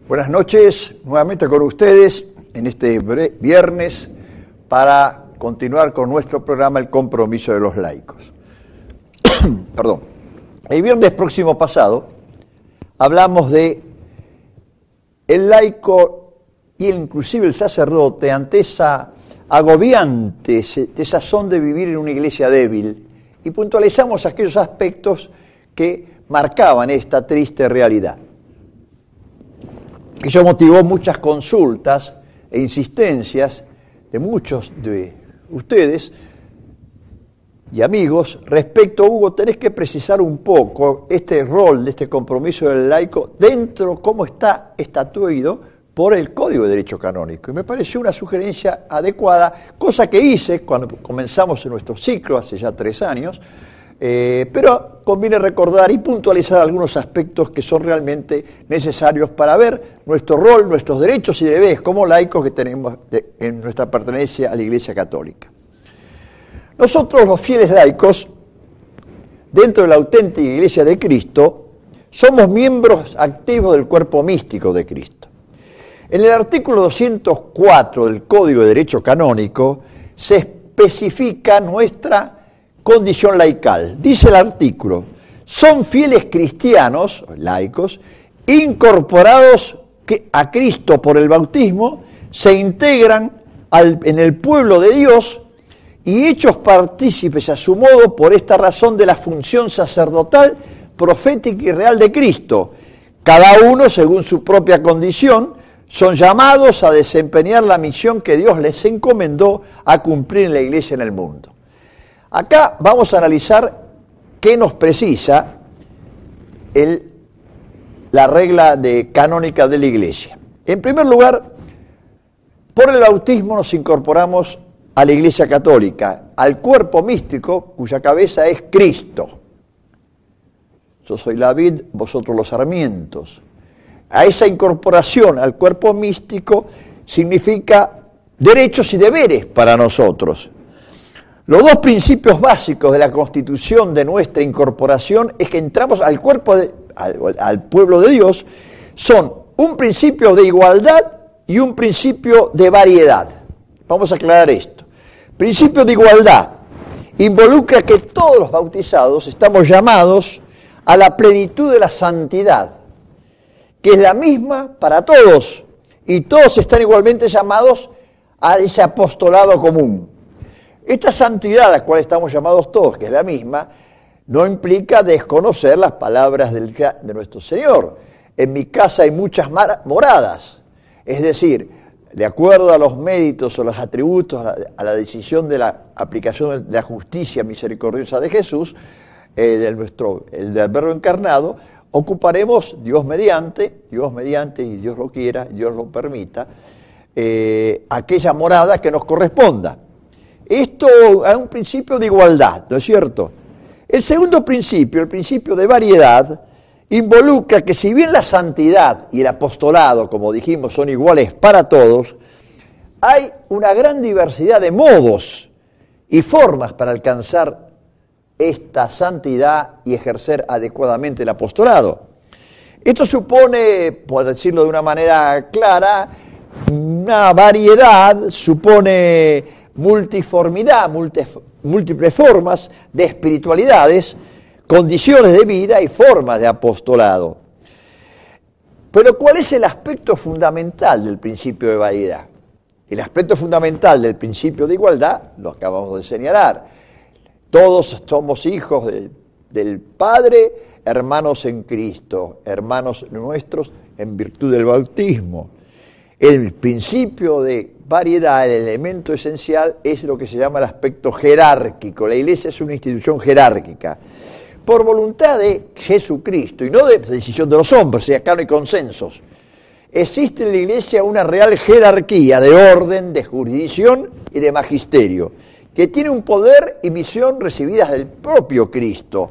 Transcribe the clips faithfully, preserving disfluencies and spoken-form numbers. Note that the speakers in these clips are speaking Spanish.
Buenas noches, nuevamente con ustedes en este viernes para continuar con nuestro programa El Compromiso de los Laicos. Perdón. El viernes próximo pasado hablamos de el laico y inclusive el sacerdote ante esa agobiante desazón de vivir en una iglesia débil y puntualizamos aquellos aspectos que marcaban esta triste realidad. Eso motivó muchas consultas e insistencias de muchos de ustedes y amigos respecto, Hugo, tenés que precisar un poco este rol de este compromiso del laico dentro, cómo está estatuido por el Código de Derecho Canónico. Y me pareció una sugerencia adecuada, cosa que hice cuando comenzamos en nuestro ciclo hace ya tres años, eh, pero conviene recordar y puntualizar algunos aspectos que son realmente necesarios para ver nuestro rol, nuestros derechos y deberes como laicos que tenemos de, en nuestra pertenencia a la Iglesia Católica. Nosotros, los fieles laicos, dentro de la auténtica Iglesia de Cristo, somos miembros activos del cuerpo místico de Cristo. En el artículo doscientos cuatro del Código de Derecho Canónico se especifica nuestra condición laical. Dice el artículo, son fieles cristianos, laicos, incorporados a Cristo por el bautismo, se integran al, en el pueblo de Dios y hechos partícipes a su modo por esta razón de la función sacerdotal, profética y real de Cristo. Cada uno, según su propia condición, son llamados a desempeñar la misión que Dios les encomendó a cumplir en la Iglesia en el mundo. Acá vamos a analizar qué nos precisa el, la regla de, canónica de la Iglesia. En primer lugar, por el bautismo nos incorporamos a la Iglesia Católica, al cuerpo místico cuya cabeza es Cristo. Yo soy la vid, vosotros los sarmientos. A esa incorporación al cuerpo místico significa derechos y deberes para nosotros. Los dos principios básicos de la constitución de nuestra incorporación es que entramos al cuerpo, de, al, al pueblo de Dios, son un principio de igualdad y un principio de variedad. Vamos a aclarar esto. Principio de igualdad involucra que todos los bautizados estamos llamados a la plenitud de la santidad, que es la misma para todos, y todos están igualmente llamados a ese apostolado común. Esta santidad a la cual estamos llamados todos, que es la misma, no implica desconocer las palabras del, de nuestro Señor. En mi casa hay muchas moradas, es decir, de acuerdo a los méritos o los atributos, a la, a la decisión de la aplicación de la justicia misericordiosa de Jesús, eh, de nuestro, el del Verbo encarnado, ocuparemos, Dios mediante, Dios mediante, y Dios lo quiera, Dios lo permita, eh, aquella morada que nos corresponda. Esto es un principio de igualdad, ¿no es cierto? El segundo principio, el principio de variedad, involucra que si bien la santidad y el apostolado, como dijimos, son iguales para todos, hay una gran diversidad de modos y formas para alcanzar esta santidad y ejercer adecuadamente el apostolado. Esto supone, por decirlo de una manera clara, una variedad, supone multiformidad, múltiples formas de espiritualidades, condiciones de vida y formas de apostolado. Pero ¿cuál es el aspecto fundamental del principio de variedad? El aspecto fundamental del principio de igualdad lo acabamos de señalar. Todos somos hijos de, del Padre, hermanos en Cristo, hermanos nuestros en virtud del bautismo. El principio de variedad, el elemento esencial, es lo que se llama el aspecto jerárquico. La Iglesia es una institución jerárquica. Por voluntad de Jesucristo y no de decisión de los hombres, y acá no hay consensos, existe en la Iglesia una real jerarquía de orden, de jurisdicción y de magisterio, que tiene un poder y misión recibidas del propio Cristo.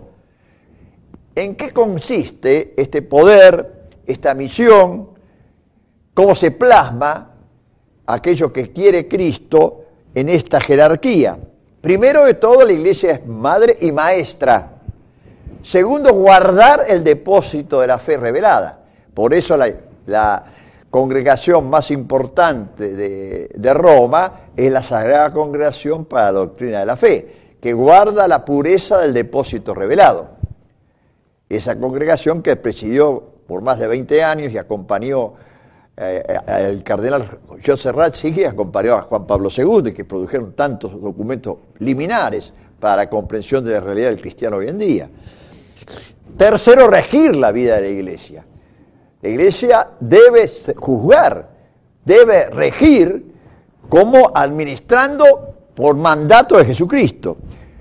¿En qué consiste este poder, esta misión? ¿Cómo se plasma aquello que quiere Cristo en esta jerarquía? Primero de todo, la Iglesia es madre y maestra. Segundo, guardar el depósito de la fe revelada. Por eso la, la, congregación más importante de, de Roma es la Sagrada Congregación para la Doctrina de la Fe, que guarda la pureza del depósito revelado. Esa congregación que presidió por más de veinte años y acompañó eh, al cardenal Joseph Ratzinger y acompañó a Juan Pablo segundo, que produjeron tantos documentos liminares para la comprensión de la realidad del cristiano hoy en día. Tercero, regir la vida de la Iglesia. La Iglesia debe juzgar, debe regir como administrando por mandato de Jesucristo.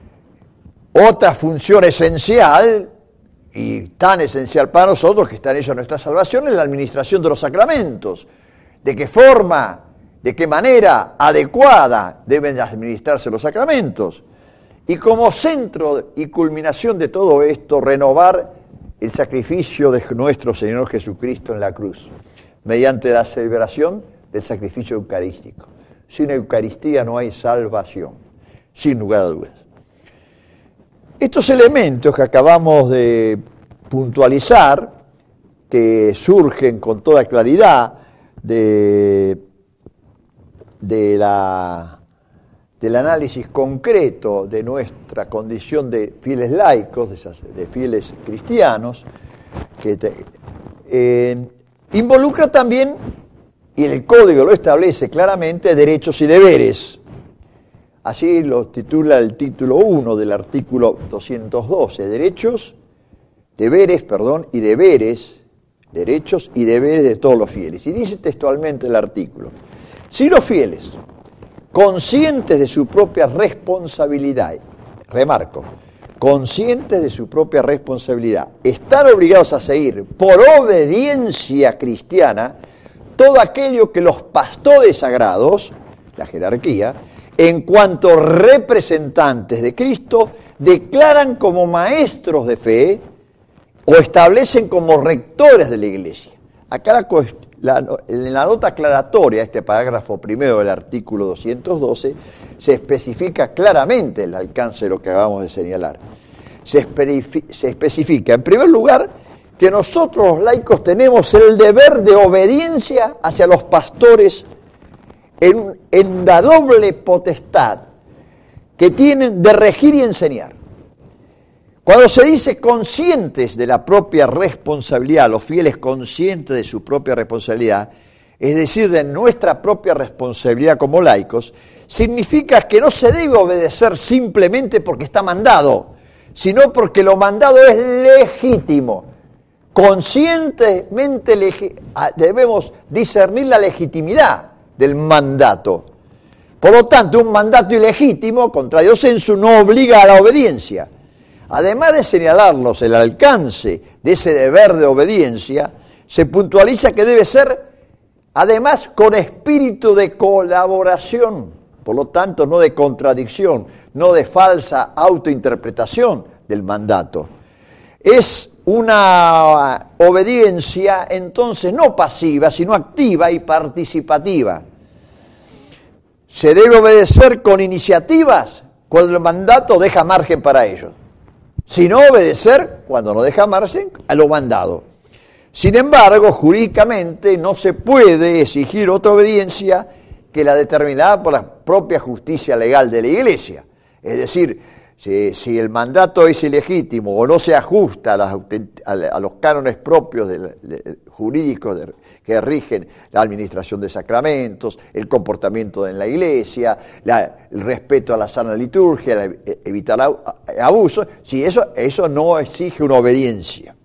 Otra función esencial, y tan esencial para nosotros, que está en ello nuestra salvación, es la administración de los sacramentos. De qué forma, de qué manera adecuada deben administrarse los sacramentos. Y como centro y culminación de todo esto, renovar el sacrificio de nuestro Señor Jesucristo en la cruz, mediante la celebración del sacrificio eucarístico. Sin Eucaristía no hay salvación, sin lugar a dudas. Estos elementos que acabamos de puntualizar, que surgen con toda claridad de, de la, del análisis concreto de nuestra condición de fieles laicos, de, esas, de fieles cristianos, que te, eh, involucra también, y el Código lo establece claramente, derechos y deberes. Así lo titula el título uno del artículo doscientos doce, derechos, deberes, perdón, y deberes, derechos y deberes de todos los fieles. Y dice textualmente el artículo: si los fieles, conscientes de su propia responsabilidad, remarco, conscientes de su propia responsabilidad, están obligados a seguir por obediencia cristiana todo aquello que los pastores sagrados, la jerarquía, en cuanto representantes de Cristo, declaran como maestros de fe o establecen como rectores de la Iglesia. Acá la, la, en la nota aclaratoria, este parágrafo primero del artículo doscientos doce, se especifica claramente el alcance de lo que acabamos de señalar. Se, especifica, se especifica, en primer lugar, que nosotros los laicos tenemos el deber de obediencia hacia los pastores En, en la doble potestad que tienen de regir y enseñar. Cuando se dice conscientes de la propia responsabilidad, los fieles conscientes de su propia responsabilidad, es decir, de nuestra propia responsabilidad como laicos, significa que no se debe obedecer simplemente porque está mandado, sino porque lo mandado es legítimo. Conscientemente legi- debemos discernir la legitimidad del mandato. Por lo tanto, un mandato ilegítimo, contrario sensu, no obliga a la obediencia. Además de señalarnos el alcance de ese deber de obediencia, se puntualiza que debe ser, además, con espíritu de colaboración, por lo tanto, no de contradicción, no de falsa autointerpretación del mandato. Es una obediencia, entonces, no pasiva, sino activa y participativa. Se debe obedecer con iniciativas cuando el mandato deja margen para ello. Sino obedecer cuando no deja margen a lo mandado. Sin embargo, jurídicamente no se puede exigir otra obediencia que la determinada por la propia justicia legal de la Iglesia. Es decir, Si, si el mandato es ilegítimo o no se ajusta a, las, a los cánones propios de, de, jurídicos de, que rigen la administración de sacramentos, el comportamiento en la Iglesia, la, el respeto a la sana liturgia, la, evitar abusos, si eso, eso no exige una obediencia.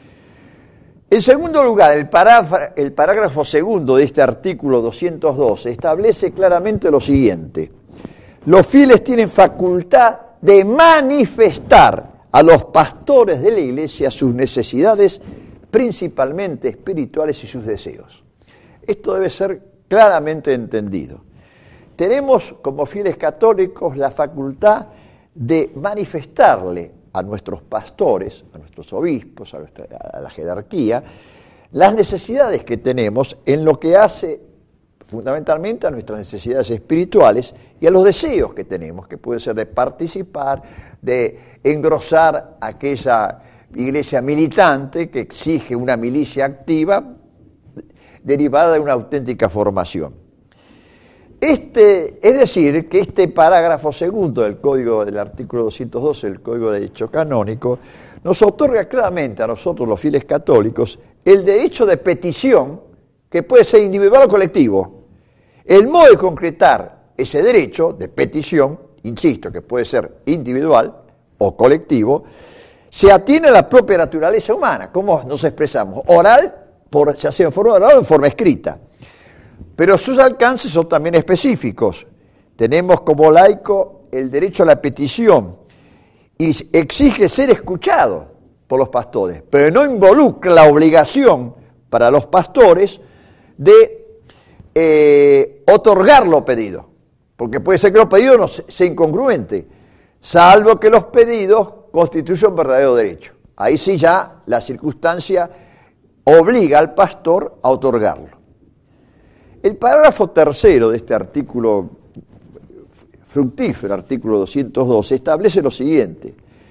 En segundo lugar, el parágrafo, el parágrafo segundo de este artículo doscientos doce establece claramente lo siguiente: los fieles tienen facultad de manifestar a los pastores de la Iglesia sus necesidades, principalmente espirituales, y sus deseos. Esto debe ser claramente entendido. Tenemos, como fieles católicos, la facultad de manifestarle a nuestros pastores, a nuestros obispos, a, nuestra, a la jerarquía, las necesidades que tenemos en lo que hace fundamentalmente a nuestras necesidades espirituales y a los deseos que tenemos, que pueden ser de participar, de engrosar aquella iglesia militante que exige una milicia activa, derivada de una auténtica formación. Este, es decir, que este parágrafo segundo del Código del artículo doscientos doce del Código de Derecho Canónico nos otorga claramente a nosotros los fieles católicos el derecho de petición, que puede ser individual o colectivo. El modo de concretar ese derecho de petición, insisto, que puede ser individual o colectivo, se atiene a la propia naturaleza humana. ¿Cómo nos expresamos? Oral, por, ya sea en forma oral o en forma escrita. Pero sus alcances son también específicos. Tenemos como laico el derecho a la petición y exige ser escuchado por los pastores, pero no involucra la obligación para los pastores de eh, otorgar lo pedido, porque puede ser que lo pedido no sea incongruente, salvo que los pedidos constituyan un verdadero derecho. Ahí sí ya la circunstancia obliga al pastor a otorgarlo. El parágrafo tercero de este artículo fructífero, artículo doscientos doce, establece lo siguiente,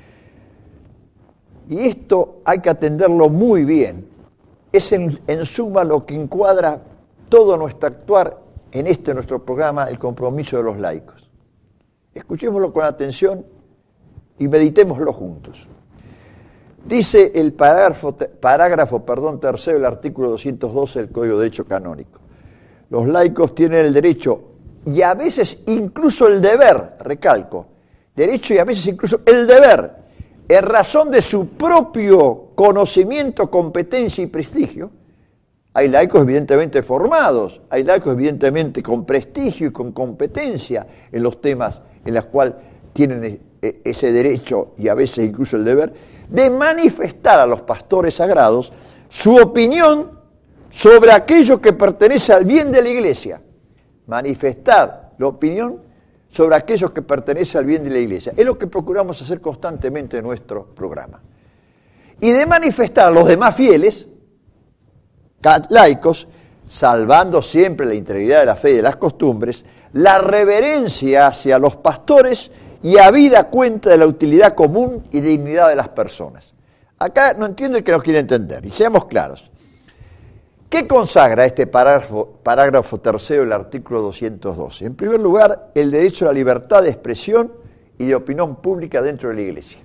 y esto hay que atenderlo muy bien, es en, en suma lo que encuadra todo nuestro actuar en este nuestro programa, el compromiso de los laicos. Escuchémoslo con atención y meditémoslo juntos. Dice el parágrafo, parágrafo perdón, tercero del artículo doscientos doce del Código de Derecho Canónico. Los laicos tienen el derecho y a veces incluso el deber, recalco, derecho y a veces incluso el deber, en razón de su propio conocimiento, competencia y prestigio. Hay laicos evidentemente formados, hay laicos evidentemente con prestigio y con competencia en los temas en los cuales tienen ese derecho y a veces incluso el deber, de manifestar a los pastores sagrados su opinión sobre aquello que pertenece al bien de la Iglesia. Manifestar la opinión sobre aquellos que pertenecen al bien de la Iglesia. Es lo que procuramos hacer constantemente en nuestro programa. Y de manifestar a los demás fieles, laicos, salvando siempre la integridad de la fe y de las costumbres, la reverencia hacia los pastores y habida cuenta de la utilidad común y dignidad de las personas. Acá no entiende el que no quiere entender, y seamos claros. ¿Qué consagra este parágrafo, parágrafo tercero del artículo doscientos doce? En primer lugar, el derecho a la libertad de expresión y de opinión pública dentro de la Iglesia.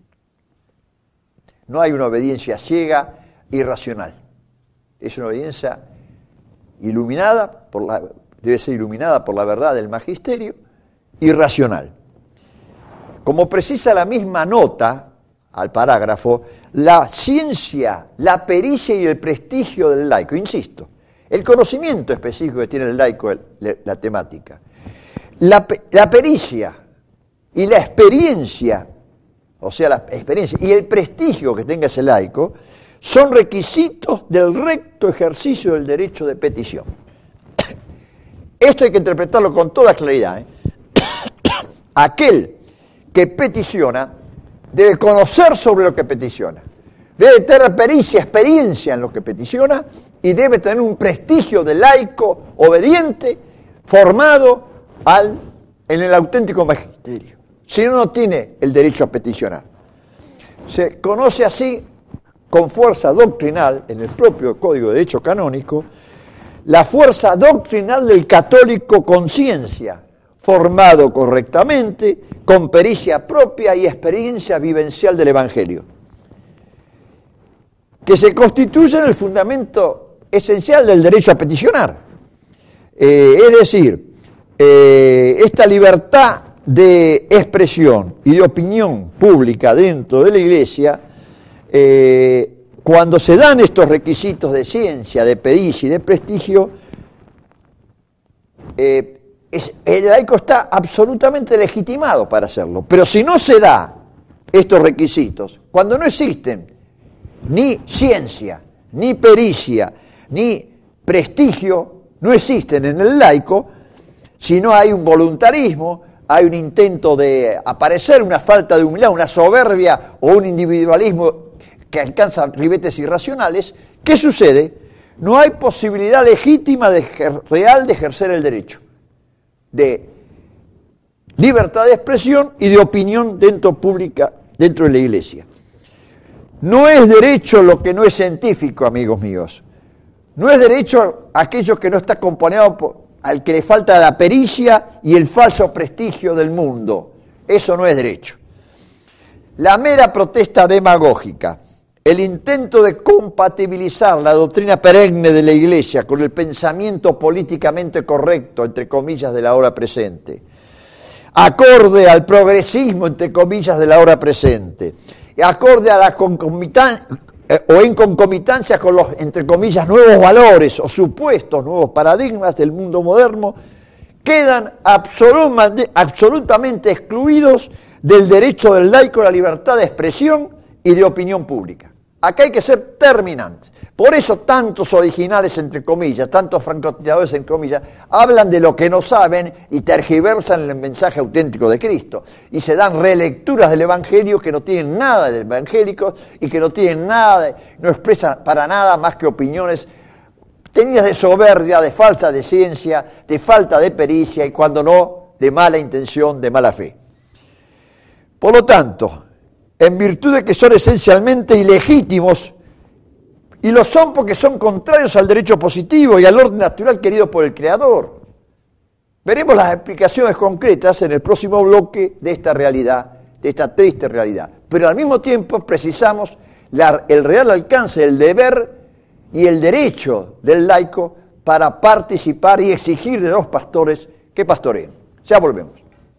No hay una obediencia ciega, irracional. Es una obediencia iluminada, por la, debe ser iluminada por la verdad del magisterio, y racional. Como precisa la misma nota al parágrafo, la ciencia, la pericia y el prestigio del laico, insisto, el conocimiento específico que tiene el laico, la, la temática, la, la pericia y la experiencia, o sea, la experiencia y el prestigio que tenga ese laico, son requisitos del recto ejercicio del derecho de petición. Esto hay que interpretarlo con toda claridad, ¿eh? Aquel que peticiona debe conocer sobre lo que peticiona, debe tener pericia, experiencia en lo que peticiona y debe tener un prestigio de laico obediente, formado al, en el auténtico magisterio. Si no, no tiene el derecho a peticionar. Se conoce así, con fuerza doctrinal, en el propio Código de Derecho Canónico, la fuerza doctrinal del católico con ciencia, formado correctamente, con pericia propia y experiencia vivencial del Evangelio, que se constituye en el fundamento esencial del derecho a peticionar. Eh, es decir, eh, esta libertad de expresión y de opinión pública dentro de la Iglesia, eh, cuando se dan estos requisitos de ciencia, de pericia y de prestigio, eh, es, el laico está absolutamente legitimado para hacerlo. Pero si no se da estos requisitos, cuando no existen ni ciencia, ni pericia, ni prestigio, no existen en el laico, si no hay un voluntarismo, hay un intento de aparecer, una falta de humildad, una soberbia o un individualismo que alcanza ribetes irracionales, ¿qué sucede? No hay posibilidad legítima de, real de ejercer el derecho de libertad de expresión y de opinión dentro pública, dentro de la Iglesia. No es derecho lo que no es científico, amigos míos. No es derecho aquello que no está acompañado por, al que le falta la pericia y el falso prestigio del mundo. Eso no es derecho. La mera protesta demagógica, el intento de compatibilizar la doctrina perenne de la Iglesia con el pensamiento políticamente correcto, entre comillas, de la hora presente, acorde al progresismo, entre comillas, de la hora presente, y acorde a la concomitancia, eh, o en concomitancia con los, entre comillas, nuevos valores o supuestos nuevos paradigmas del mundo moderno, quedan absolutamente, absolutamente excluidos del derecho del laico a la libertad de expresión y de opinión pública. Acá hay que ser terminantes. Por eso tantos originales, entre comillas, tantos francotiradores, entre comillas, hablan de lo que no saben y tergiversan el mensaje auténtico de Cristo. Y se dan relecturas del Evangelio que no tienen nada del evangélico y que no tienen nada, de, no expresan para nada más que opiniones tenidas de soberbia, de falsa de ciencia, de falta de pericia y cuando no, de mala intención, de mala fe. Por lo tanto, en virtud de que son esencialmente ilegítimos, y lo son porque son contrarios al derecho positivo y al orden natural querido por el Creador. Veremos las explicaciones concretas en el próximo bloque de esta realidad, de esta triste realidad. Pero al mismo tiempo precisamos la, el real alcance del deber y el derecho del laico para participar y exigir de los pastores que pastoreen. Ya volvemos.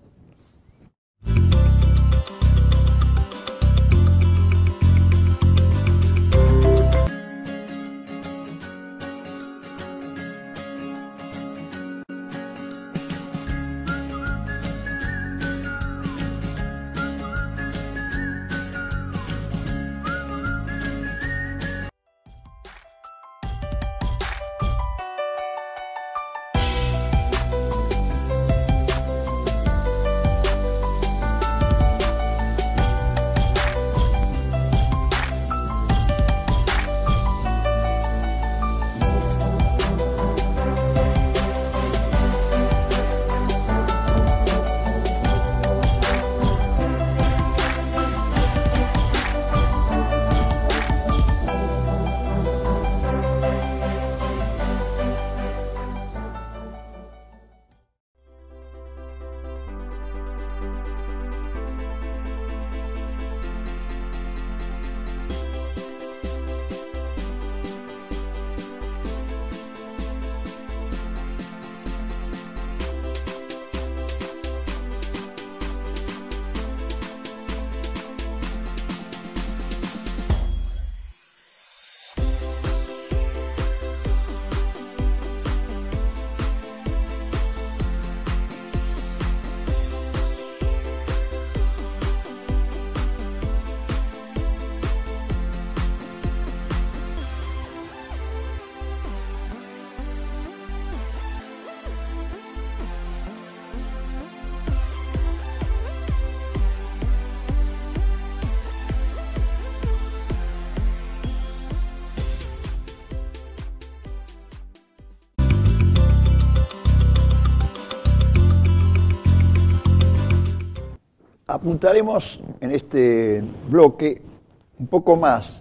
Apuntaremos en este bloque un poco más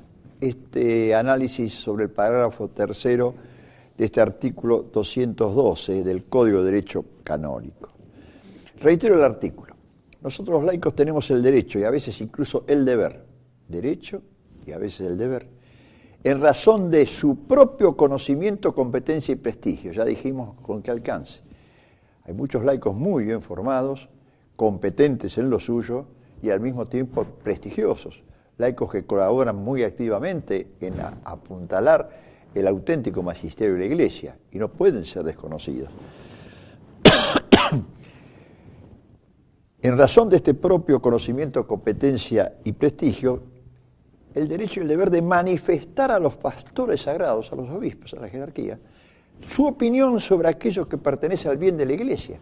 este análisis sobre el parágrafo tercero de este artículo doscientos doce del Código de Derecho Canónico. Reitero el artículo. Nosotros los laicos tenemos el derecho y a veces incluso el deber, derecho y a veces el deber, en razón de su propio conocimiento, competencia y prestigio. Ya dijimos con qué alcance. Hay muchos laicos muy bien formados, competentes en lo suyo y al mismo tiempo prestigiosos, laicos que colaboran muy activamente en apuntalar el auténtico magisterio de la Iglesia y no pueden ser desconocidos. En razón de este propio conocimiento, competencia y prestigio, el derecho y el deber de manifestar a los pastores sagrados, a los obispos, a la jerarquía, su opinión sobre aquello que pertenece al bien de la Iglesia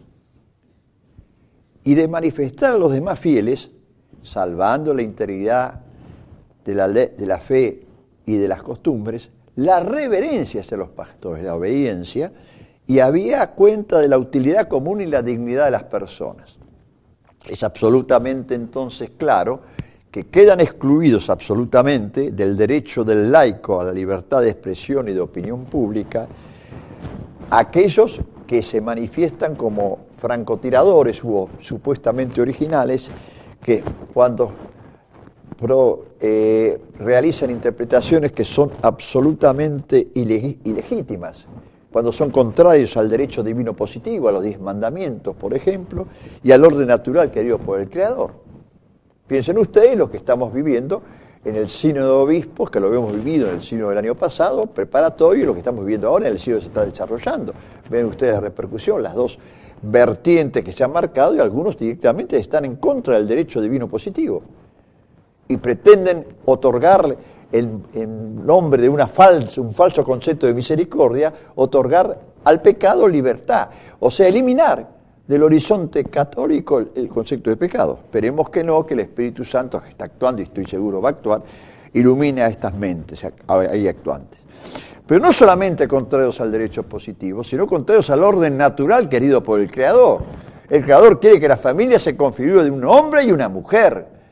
y de manifestar a los demás fieles, salvando la integridad de la, de la fe y de las costumbres, la reverencia hacia los pastores, la obediencia, y había cuenta de la utilidad común y la dignidad de las personas. Es absolutamente entonces claro que quedan excluidos absolutamente del derecho del laico a la libertad de expresión y de opinión pública aquellos que se manifiestan como francotiradores u supuestamente originales, que cuando pro, eh, realizan interpretaciones que son absolutamente ileg- ilegítimas, cuando son contrarios al derecho divino positivo, a los diez mandamientos, por ejemplo, y al orden natural querido por el Creador. Piensen ustedes lo que estamos viviendo en el sínodo de obispos, que lo habíamos vivido en el sínodo del año pasado, preparatorio, y lo que estamos viviendo ahora en el sínodo que se está desarrollando. Ven ustedes la repercusión, las dos vertientes que se han marcado, y algunos directamente están en contra del derecho divino positivo y pretenden otorgarle, en, en nombre de una falsa, un falso concepto de misericordia, otorgar al pecado libertad, o sea, eliminar del horizonte católico el, el concepto de pecado. Esperemos que no, que el Espíritu Santo, que está actuando y estoy seguro va a actuar, ilumine a estas mentes ahí actuantes. Pero no solamente contrarios al derecho positivo, sino contrarios al orden natural querido por el Creador. El Creador quiere que la familia se configure de un hombre y una mujer.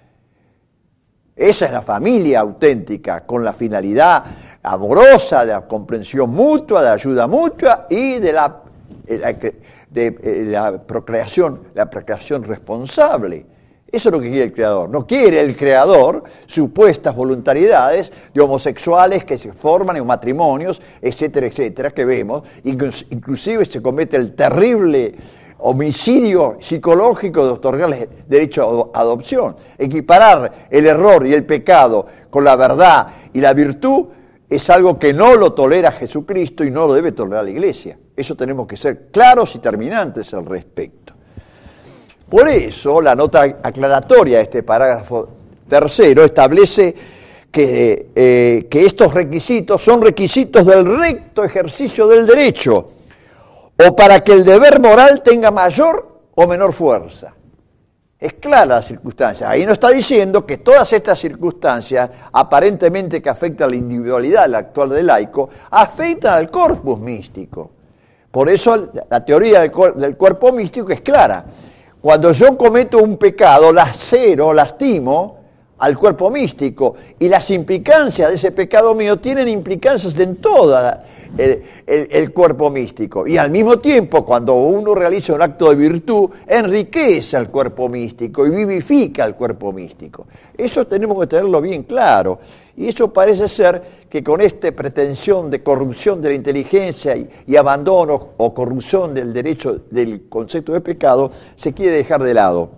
Esa es la familia auténtica, con la finalidad amorosa, de la comprensión mutua, de la ayuda mutua y de la, de, de la procreación, la procreación responsable. Eso es lo que quiere el Creador. No quiere el Creador supuestas voluntariedades de homosexuales que se forman en matrimonios, etcétera, etcétera, que vemos. Inclusive se comete el terrible homicidio psicológico de otorgarles derecho a adopción. Equiparar el error y el pecado con la verdad y la virtud es algo que no lo tolera Jesucristo y no lo debe tolerar la Iglesia. Eso tenemos que ser claros y terminantes al respecto. Por eso la nota aclaratoria de este parágrafo tercero establece que, eh, que estos requisitos son requisitos del recto ejercicio del derecho, o para que el deber moral tenga mayor o menor fuerza. Es clara la circunstancia. Ahí no está diciendo que todas estas circunstancias, aparentemente que afectan a la individualidad la actual del laico, afectan al corpus místico. Por eso la teoría del, del cuerpo místico es clara. Cuando yo cometo un pecado, lacero, lastimo al cuerpo místico, y las implicancias de ese pecado mío tienen implicancias en toda el, el, el cuerpo místico. Y al mismo tiempo, cuando uno realiza un acto de virtud, enriquece al cuerpo místico y vivifica al cuerpo místico. Eso tenemos que tenerlo bien claro. Y eso parece ser que con esta pretensión de corrupción de la inteligencia y, y abandono o corrupción del derecho del concepto de pecado se quiere dejar de lado.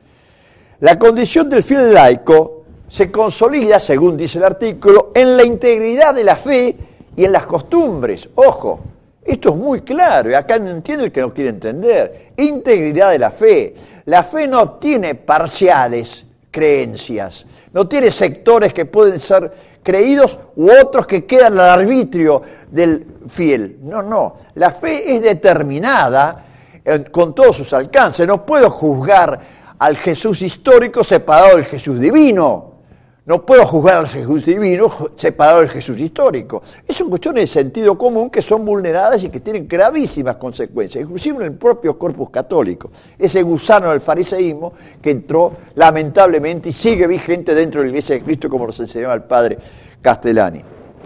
La condición del fiel laico se consolida, según dice el artículo, en la integridad de la fe y en las costumbres. Ojo, esto es muy claro y acá no entiende el que no quiere entender. Integridad de la fe. La fe no tiene parciales creencias, no tiene sectores que pueden ser creídos u otros que quedan al arbitrio del fiel. No, no. La fe es determinada eh, con todos sus alcances. No puedo juzgar al Jesús histórico separado del Jesús divino. No puedo juzgar al Jesús divino separado del Jesús histórico. Son cuestiones de sentido común que son vulneradas y que tienen gravísimas consecuencias, inclusive en el propio corpus católico. Ese gusano del fariseísmo que entró lamentablemente y sigue vigente dentro de la Iglesia de Cristo, como nos enseñó el padre Castellani.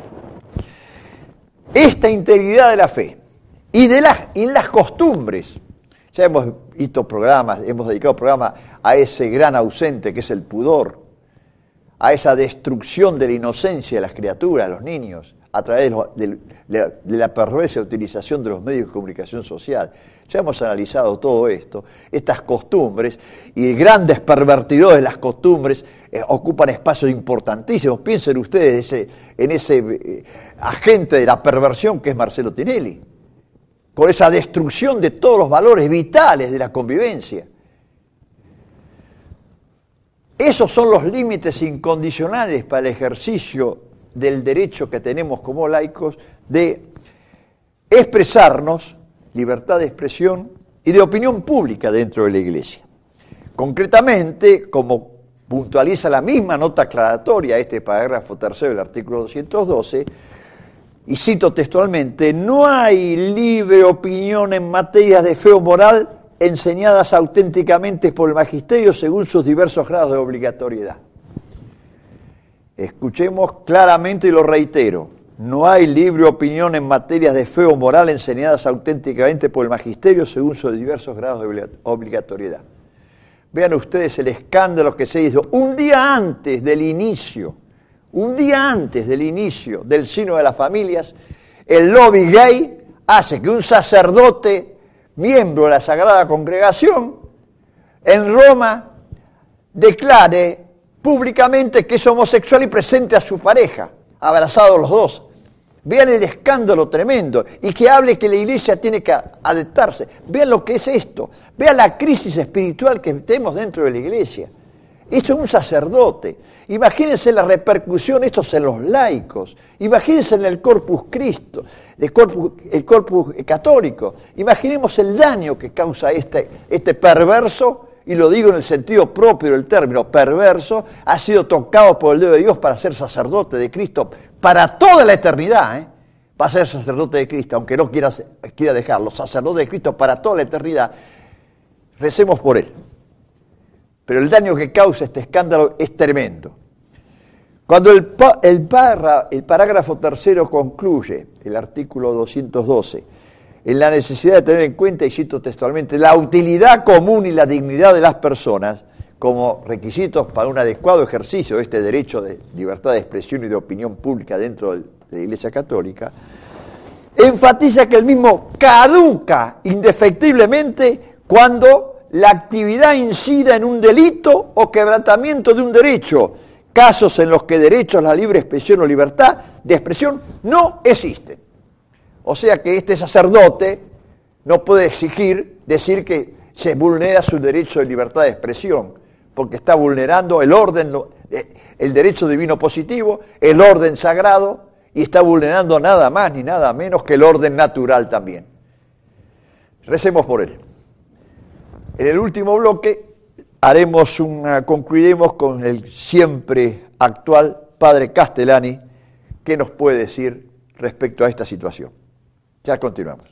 Esta integridad de la fe y de las, y las costumbres. Ya hemos visto programas, hemos dedicado programas a ese gran ausente que es el pudor, a esa destrucción de la inocencia de las criaturas, de los niños, a través de, lo, de, de la perversa utilización de los medios de comunicación social. Ya hemos analizado todo esto, estas costumbres, y grandes pervertidores de las costumbres eh, ocupan espacios importantísimos. Piensen ustedes ese, en ese eh, agente de la perversión que es Marcelo Tinelli, con esa destrucción de todos los valores vitales de la convivencia. Esos son los límites incondicionales para el ejercicio del derecho que tenemos como laicos de expresarnos, libertad de expresión y de opinión pública dentro de la Iglesia. Concretamente, como puntualiza la misma nota aclaratoria este parágrafo tercero del artículo doscientos doce, y cito textualmente, no hay libre opinión en materias de fe o moral enseñadas auténticamente por el magisterio según sus diversos grados de obligatoriedad. Escuchemos claramente y lo reitero, no hay libre opinión en materias de fe o moral enseñadas auténticamente por el magisterio según sus diversos grados de obligatoriedad. Vean ustedes el escándalo que se hizo un día antes del inicio, un día antes del inicio del Sínodo de las Familias, el lobby gay hace que un sacerdote, miembro de la Sagrada Congregación, en Roma, declare públicamente que es homosexual y presente a su pareja, abrazados los dos. Vean el escándalo tremendo y que hable que la iglesia tiene que adaptarse. Vean lo que es esto. Vean la crisis espiritual que tenemos dentro de la iglesia. Esto es un sacerdote. Imagínense la repercusión, esto es en los laicos. Imagínense en el Corpus Christi, el Corpus, el Corpus católico. Imaginemos el daño que causa este, este perverso, y lo digo en el sentido propio del término, perverso, ha sido tocado por el dedo de Dios para ser sacerdote de Cristo para toda la eternidad, ¿eh? Va a ser sacerdote de Cristo, aunque no quiera, quiera dejarlo, sacerdote de Cristo para toda la eternidad. Recemos por él. Pero el daño que causa este escándalo es tremendo. Cuando el, el, parra, el parágrafo tercero concluye, el artículo doscientos doce, en la necesidad de tener en cuenta, y cito textualmente, la utilidad común y la dignidad de las personas como requisitos para un adecuado ejercicio de este derecho de libertad de expresión y de opinión pública dentro de la Iglesia Católica, enfatiza que el mismo caduca indefectiblemente cuando la actividad incida en un delito o quebrantamiento de un derecho, casos en los que derechos a la libre expresión o libertad de expresión no existen. O sea que este sacerdote no puede exigir, decir que se vulnera su derecho de libertad de expresión, porque está vulnerando el orden, el derecho divino positivo, el orden sagrado, y está vulnerando nada más ni nada menos que el orden natural también. Recemos por él. En el último bloque haremos una, concluiremos con el siempre actual padre Castellani, que nos puede decir respecto a esta situación. Ya continuamos.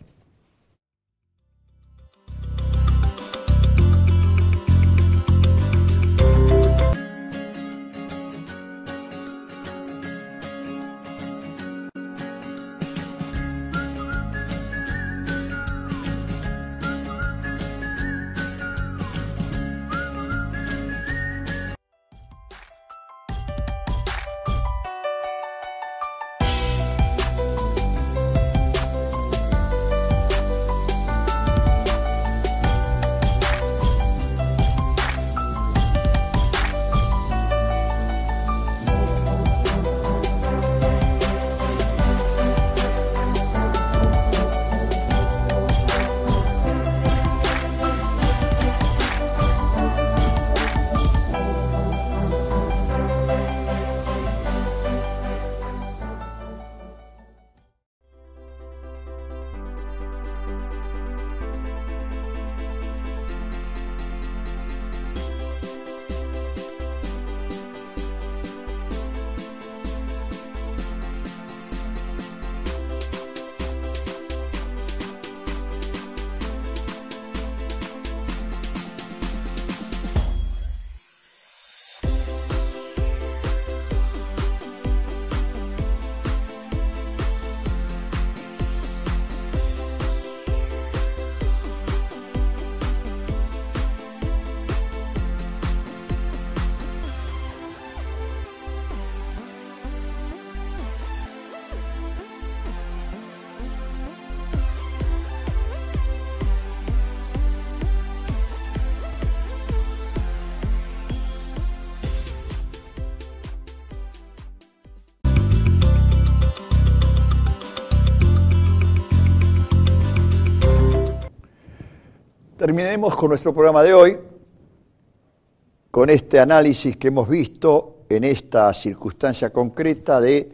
Terminemos con nuestro programa de hoy, con este análisis que hemos visto en esta circunstancia concreta de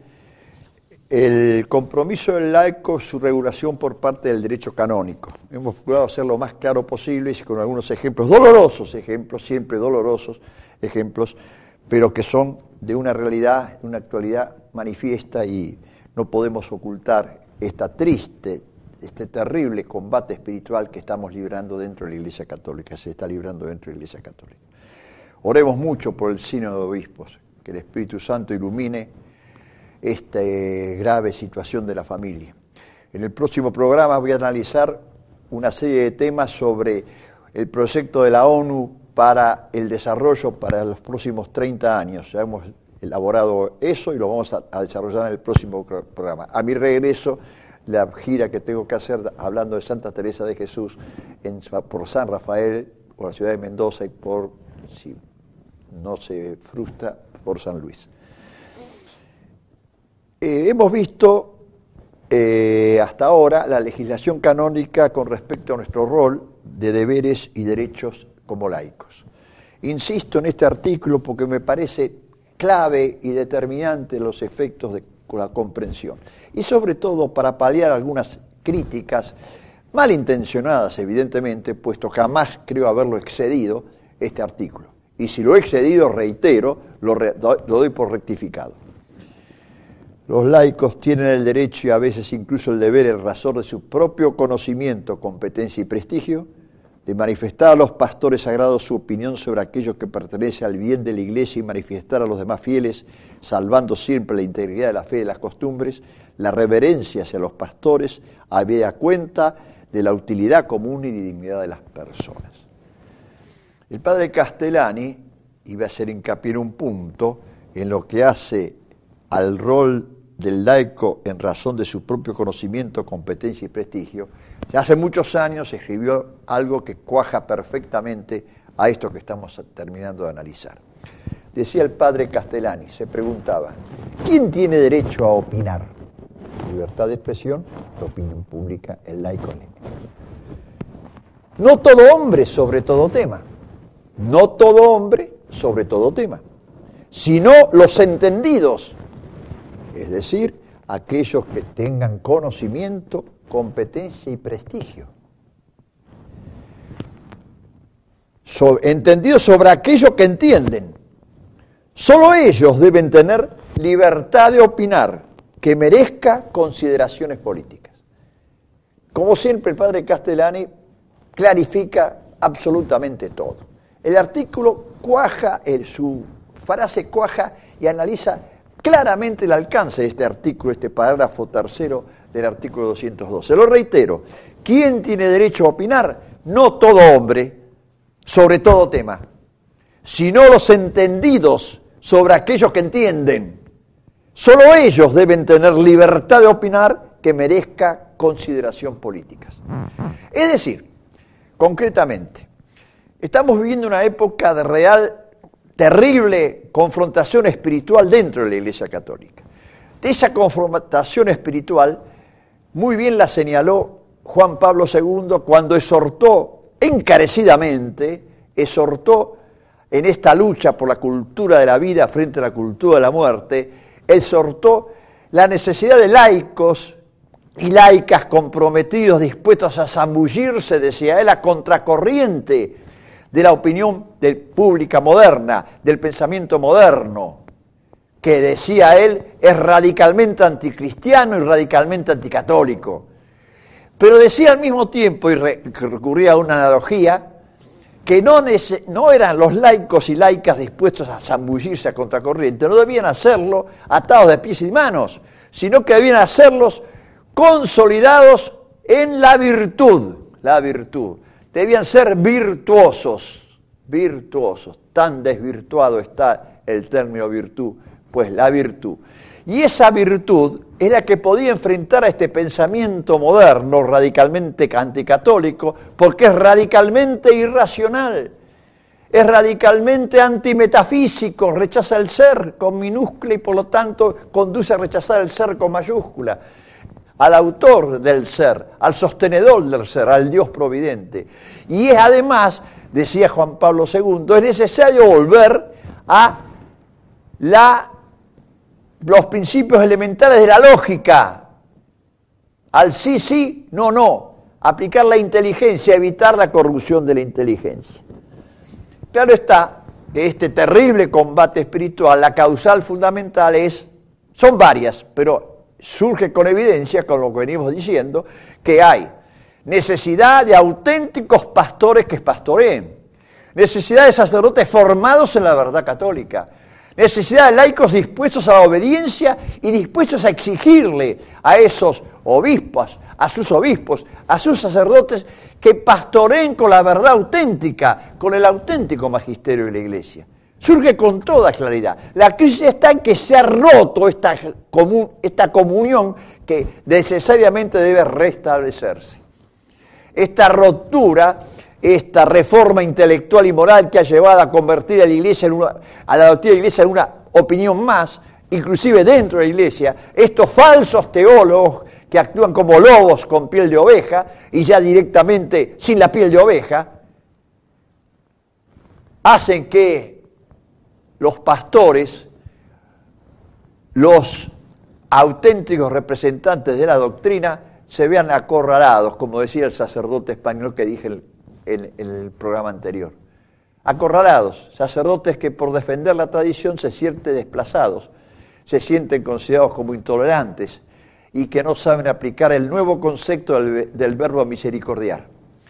el compromiso del laico, su regulación por parte del derecho canónico. Hemos procurado hacer lo más claro posible y con algunos ejemplos, dolorosos ejemplos, siempre dolorosos ejemplos, pero que son de una realidad, de una actualidad manifiesta y no podemos ocultar esta triste, este terrible combate espiritual que estamos librando dentro de la Iglesia Católica, se está librando dentro de la Iglesia Católica. Oremos mucho por el sínodo de obispos, que el Espíritu Santo ilumine esta eh, grave situación de la familia. En el próximo programa voy a analizar una serie de temas sobre el proyecto de la ONU para el desarrollo para los próximos treinta años. Ya hemos elaborado eso y lo vamos a, a desarrollar en el próximo programa. A mi regreso, la gira que tengo que hacer hablando de Santa Teresa de Jesús en, por San Rafael, por la ciudad de Mendoza y por, si no se frustra, por San Luis. Eh, hemos visto eh, hasta ahora la legislación canónica con respecto a nuestro rol de deberes y derechos como laicos. Insisto en este artículo porque me parece clave y determinante los efectos de la comprensión. Y sobre todo para paliar algunas críticas malintencionadas, evidentemente, puesto jamás creo haberlo excedido este artículo. Y si lo he excedido, reitero, lo, re, lo doy por rectificado. Los laicos tienen el derecho y a veces incluso el deber, en razón de su propio conocimiento, competencia y prestigio, de manifestar a los pastores sagrados su opinión sobre aquello que pertenece al bien de la Iglesia y manifestar a los demás fieles, salvando siempre la integridad de la fe y de las costumbres, la reverencia hacia los pastores, habida cuenta de la utilidad común y dignidad de las personas. El padre Castellani iba a hacer hincapié en un punto en lo que hace al rol del laico en razón de su propio conocimiento, competencia y prestigio. Ya hace muchos años escribió algo que cuaja perfectamente a esto que estamos terminando de analizar. Decía el padre Castellani, se preguntaba, ¿quién tiene derecho a opinar? Libertad de expresión, la opinión pública, el laico laico. No todo hombre sobre todo tema, no todo hombre sobre todo tema, sino los entendidos, es decir, aquellos que tengan conocimiento, competencia y prestigio. So, entendidos sobre aquello que entienden. Solo ellos deben tener libertad de opinar que merezca consideraciones políticas. Como siempre, el padre Castellani clarifica absolutamente todo. El artículo cuaja, el, su frase cuaja y analiza claramente el alcance de este artículo, este parágrafo tercero del artículo doscientos doce. Lo reitero, ¿quién tiene derecho a opinar? No todo hombre sobre todo tema, sino los entendidos sobre aquellos que entienden. Solo ellos deben tener libertad de opinar que merezca consideración políticas. Es decir, concretamente, estamos viviendo una época de real terrible confrontación espiritual dentro de la Iglesia Católica. De esa confrontación espiritual, muy bien la señaló Juan Pablo segundo cuando exhortó encarecidamente, exhortó en esta lucha por la cultura de la vida frente a la cultura de la muerte, exhortó la necesidad de laicos y laicas comprometidos, dispuestos a zambullirse, decía él, a contracorriente de la opinión de pública moderna, del pensamiento moderno, que decía él es radicalmente anticristiano y radicalmente anticatólico. Pero decía al mismo tiempo, y recurría a una analogía, que no, no eran los laicos y laicas dispuestos a zambullirse a contracorriente, no debían hacerlo atados de pies y manos, sino que debían hacerlos consolidados en la virtud, la virtud. Debían ser virtuosos, virtuosos. Tan desvirtuado está el término virtud, pues la virtud. Y esa virtud es la que podía enfrentar a este pensamiento moderno, radicalmente anticatólico, porque es radicalmente irracional, es radicalmente antimetafísico, rechaza el ser con minúscula y por lo tanto conduce a rechazar el ser con mayúscula. Al autor del ser, al sostenedor del ser, al Dios providente. Y es además, decía Juan Pablo segundo, es necesario volver a la, los principios elementales de la lógica, al sí, sí, no, no, aplicar la inteligencia, evitar la corrupción de la inteligencia. Claro está que este terrible combate espiritual, la causal fundamental es, son varias, pero surge con evidencia, con lo que venimos diciendo, que hay necesidad de auténticos pastores que pastoreen, necesidad de sacerdotes formados en la verdad católica, Necesidad de laicos dispuestos a la obediencia y dispuestos a exigirle a esos obispos, a sus obispos, a sus sacerdotes, que pastoreen con la verdad auténtica, con el auténtico magisterio de la Iglesia. Surge con toda claridad. La crisis está en que se ha roto esta, comun, esta comunión que necesariamente debe restablecerse. Esta rotura, esta reforma intelectual y moral que ha llevado a convertir a la Iglesia en una, a la doctrina de la Iglesia en una opinión más, inclusive dentro de la Iglesia, estos falsos teólogos que actúan como lobos con piel de oveja y ya directamente sin la piel de oveja, hacen que los pastores, los auténticos representantes de la doctrina, se vean acorralados, como decía el sacerdote español que dije en, en, en el programa anterior. Acorralados, sacerdotes que por defender la tradición se sienten desplazados, se sienten considerados como intolerantes y que no saben aplicar el nuevo concepto del, del verbo misericordiar.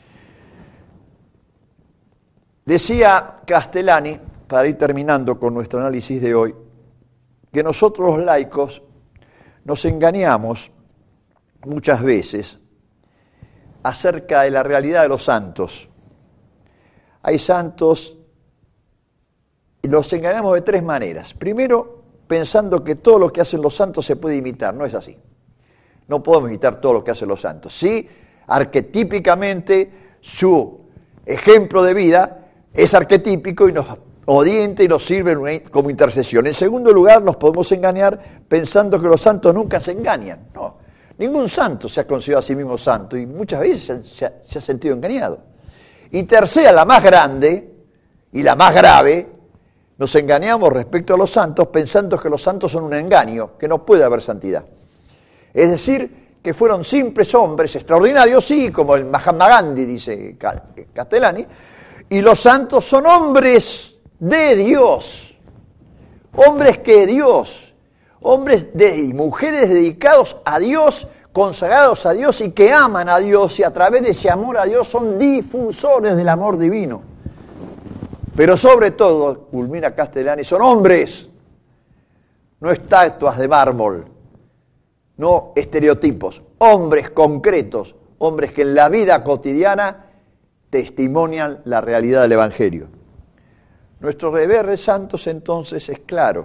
Decía Castellani, para ir terminando con nuestro análisis de hoy, que nosotros los laicos nos engañamos muchas veces acerca de la realidad de los santos. Hay santos, y los engañamos de tres maneras. Primero, pensando que todo lo que hacen los santos se puede imitar. No es así. No podemos imitar todo lo que hacen los santos. Sí, arquetípicamente, su ejemplo de vida es arquetípico y nos orienta y nos sirve como intercesión. En segundo lugar, nos podemos engañar pensando que los santos nunca se engañan. No, ningún santo se ha considerado a sí mismo santo y muchas veces se, se, ha, se ha sentido engañado. Y tercera, la más grande y la más grave, nos engañamos respecto a los santos pensando que los santos son un engaño, que no puede haber santidad. Es decir, que fueron simples hombres extraordinarios, sí, como el Mahatma Gandhi, dice Castellani, y los santos son hombres de Dios, hombres que Dios, hombres de, y mujeres dedicados a Dios, consagrados a Dios y que aman a Dios y a través de ese amor a Dios son difusores del amor divino. Pero sobre todo, culmina Castellani, son hombres, no estatuas de mármol, no estereotipos, hombres concretos, hombres que en la vida cotidiana testimonian la realidad del Evangelio. Nuestro deber de santos entonces es claro.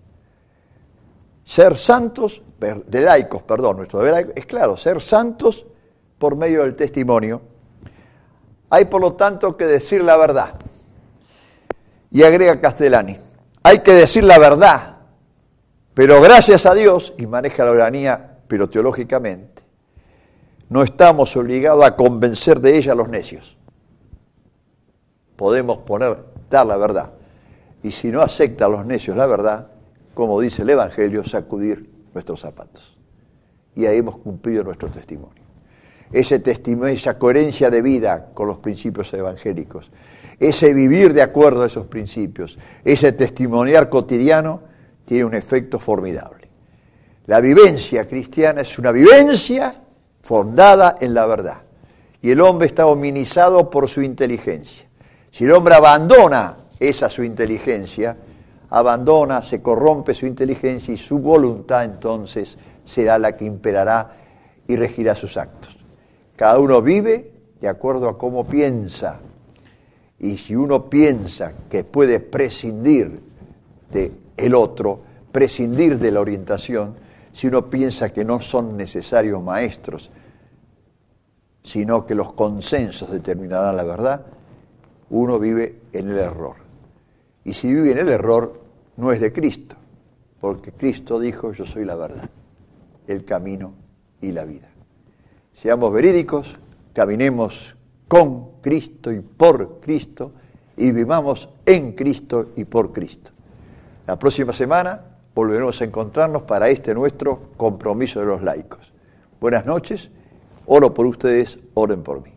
Ser santos, de laicos, perdón, nuestro deber es claro, ser santos por medio del testimonio. Hay por lo tanto que decir la verdad. Y agrega Castellani, hay que decir la verdad, pero gracias a Dios, y maneja la oranía, pero teológicamente, no estamos obligados a convencer de ella a los necios. Podemos poner, dar la verdad. Y si no aceptan los necios la verdad, como dice el Evangelio, sacudir nuestros zapatos. Y ahí hemos cumplido nuestro testimonio. Ese testimonio, esa coherencia de vida con los principios evangélicos, ese vivir de acuerdo a esos principios, ese testimoniar cotidiano, tiene un efecto formidable. La vivencia cristiana es una vivencia fundada en la verdad. Y el hombre está hominizado por su inteligencia. Si el hombre abandona esa su inteligencia, abandona, se corrompe su inteligencia y su voluntad entonces será la que imperará y regirá sus actos. Cada uno vive de acuerdo a cómo piensa. Y si uno piensa que puede prescindir del otro, prescindir de la orientación, si uno piensa que no son necesarios maestros, sino que los consensos determinarán la verdad, uno vive en el error. Y si vive en el error, no es de Cristo, porque Cristo dijo, yo soy la verdad, el camino y la vida. Seamos verídicos, caminemos con Cristo y por Cristo, y vivamos en Cristo y por Cristo. La próxima semana volveremos a encontrarnos para este nuestro compromiso de los laicos. Buenas noches, oro por ustedes, oren por mí.